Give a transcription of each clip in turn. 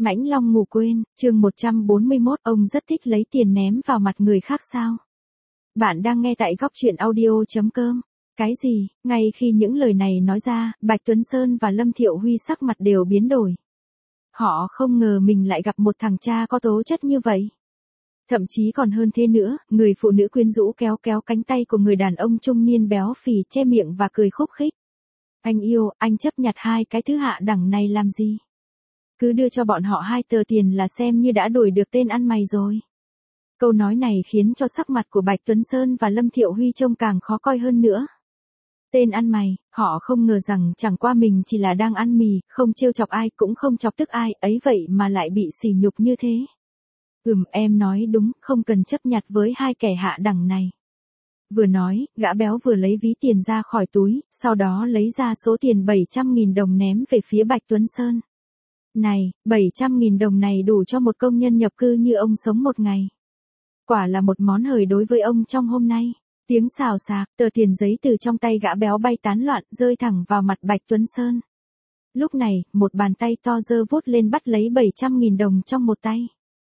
Mãnh Long ngủ quên, chương 141, ông rất thích lấy tiền ném vào mặt người khác sao? Bạn đang nghe tại góc truyện audio.com. Cái gì? Ngay khi những lời này nói ra, Bạch Tuấn Sơn và Lâm Thiệu Huy sắc mặt đều biến đổi. Họ không ngờ mình lại gặp một thằng cha có tố chất như vậy. Thậm chí còn hơn thế nữa, người phụ nữ quyến rũ kéo kéo cánh tay của người đàn ông trung niên béo phì che miệng và cười khúc khích. Anh yêu, anh chấp nhặt hai cái thứ hạ đẳng này làm gì? Cứ đưa cho bọn họ 2 tờ tiền là xem như đã đuổi được tên ăn mày rồi. Câu nói này khiến cho sắc mặt của Bạch Tuấn Sơn và Lâm Thiệu Huy trông càng khó coi hơn nữa. Tên ăn mày, họ không ngờ rằng chẳng qua mình chỉ là đang ăn mì, không trêu chọc ai cũng không chọc tức ai, ấy vậy mà lại bị sỉ nhục như thế. Em nói đúng, không cần chấp nhặt với hai kẻ hạ đẳng này. Vừa nói, gã béo vừa lấy ví tiền ra khỏi túi, sau đó lấy ra số tiền 700.000 đồng ném về phía Bạch Tuấn Sơn. Này, 700.000 đồng này đủ cho một công nhân nhập cư như ông sống một ngày. Quả là một món hời đối với ông trong hôm nay. Tiếng xào xạc, tờ tiền giấy từ trong tay gã béo bay tán loạn, rơi thẳng vào mặt Bạch Tuấn Sơn. Lúc này, một bàn tay to giơ vút lên bắt lấy 700.000 đồng trong một tay.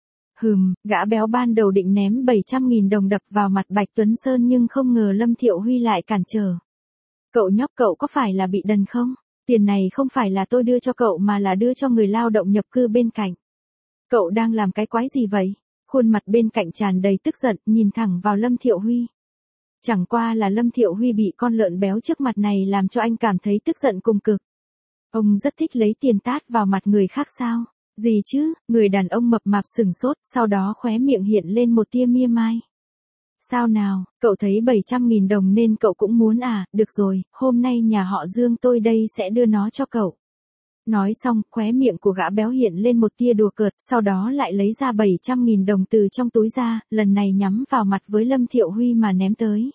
Gã béo ban đầu định ném 700.000 đồng đập vào mặt Bạch Tuấn Sơn nhưng không ngờ Lâm Thiệu Huy lại cản trở. Cậu nhóc, cậu có phải là bị đần không? Tiền này không phải là tôi đưa cho cậu mà là đưa cho người lao động nhập cư bên cạnh. Cậu đang làm cái quái gì vậy? Khuôn mặt bên cạnh tràn đầy tức giận, nhìn thẳng vào Lâm Thiệu Huy. Chẳng qua là Lâm Thiệu Huy bị con lợn béo trước mặt này làm cho anh cảm thấy tức giận cùng cực. Ông rất thích lấy tiền tát vào mặt người khác sao? Gì chứ? Người đàn ông mập mạp sừng sốt, sau đó khóe miệng hiện lên một tia mỉa mai. Sao nào, cậu thấy 700.000 đồng nên cậu cũng muốn à? Được rồi, hôm nay nhà họ Dương tôi đây sẽ đưa nó cho cậu. Nói xong, khóe miệng của gã béo hiện lên một tia đùa cợt, sau đó lại lấy ra 700.000 đồng từ trong túi ra, lần này nhắm vào mặt với Lâm Thiệu Huy mà ném tới.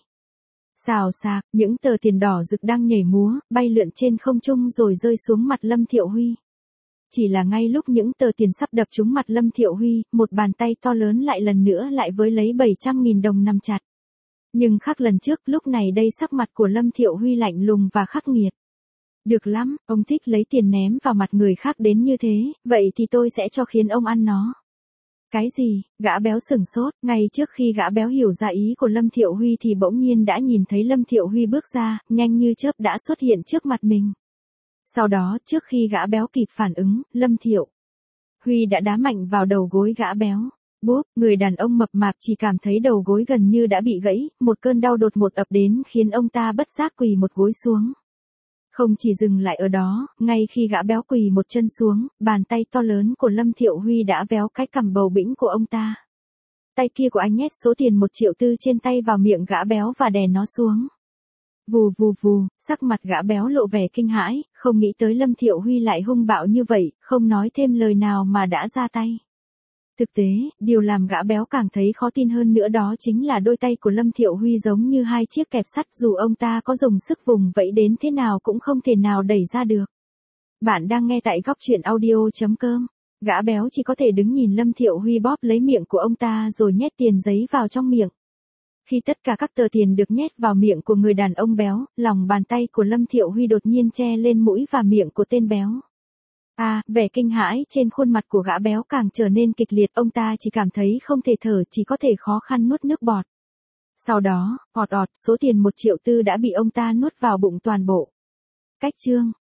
Xào xạc, những tờ tiền đỏ rực đang nhảy múa, bay lượn trên không trung rồi rơi xuống mặt Lâm Thiệu Huy. Chỉ là ngay lúc những tờ tiền sắp đập trúng mặt Lâm Thiệu Huy, một bàn tay to lớn lại lần nữa lại với lấy 700.000 đồng nắm chặt. Nhưng khác lần trước, lúc này đây sắc mặt của Lâm Thiệu Huy lạnh lùng và khắc nghiệt. Được lắm, ông thích lấy tiền ném vào mặt người khác đến như thế, vậy thì tôi sẽ cho khiến ông ăn nó. Cái gì? Gã béo sửng sốt, ngay trước khi gã béo hiểu ra ý của Lâm Thiệu Huy thì bỗng nhiên đã nhìn thấy Lâm Thiệu Huy bước ra, nhanh như chớp đã xuất hiện trước mặt mình. Sau đó, trước khi gã béo kịp phản ứng, Lâm Thiệu Huy đã đá mạnh vào đầu gối gã béo. Bốp, người đàn ông mập mạp chỉ cảm thấy đầu gối gần như đã bị gãy, một cơn đau đột ngột ập đến khiến ông ta bất giác quỳ một gối xuống. Không chỉ dừng lại ở đó, ngay khi gã béo quỳ một chân xuống, bàn tay to lớn của Lâm Thiệu Huy đã véo cái cằm bầu bĩnh của ông ta. Tay kia của anh nhét số tiền 1,4 triệu trên tay vào miệng gã béo và đè nó xuống. Vù vù vù, sắc mặt gã béo lộ vẻ kinh hãi, không nghĩ tới Lâm Thiệu Huy lại hung bạo như vậy, không nói thêm lời nào mà đã ra tay. Thực tế, điều làm gã béo càng thấy khó tin hơn nữa đó chính là đôi tay của Lâm Thiệu Huy giống như 2 chiếc kẹp sắt, dù ông ta có dùng sức vùng vẫy đến thế nào cũng không thể nào đẩy ra được. Bạn đang nghe tại góc truyện audio.com. Gã béo chỉ có thể đứng nhìn Lâm Thiệu Huy bóp lấy miệng của ông ta rồi nhét tiền giấy vào trong miệng. Khi tất cả các tờ tiền được nhét vào miệng của người đàn ông béo, lòng bàn tay của Lâm Thiệu Huy đột nhiên che lên mũi và miệng của tên béo. Vẻ kinh hãi trên khuôn mặt của gã béo càng trở nên kịch liệt, ông ta chỉ cảm thấy không thể thở, chỉ có thể khó khăn nuốt nước bọt. Sau đó, ọt ọt, số tiền 1,4 triệu đã bị ông ta nuốt vào bụng toàn bộ. Cách chương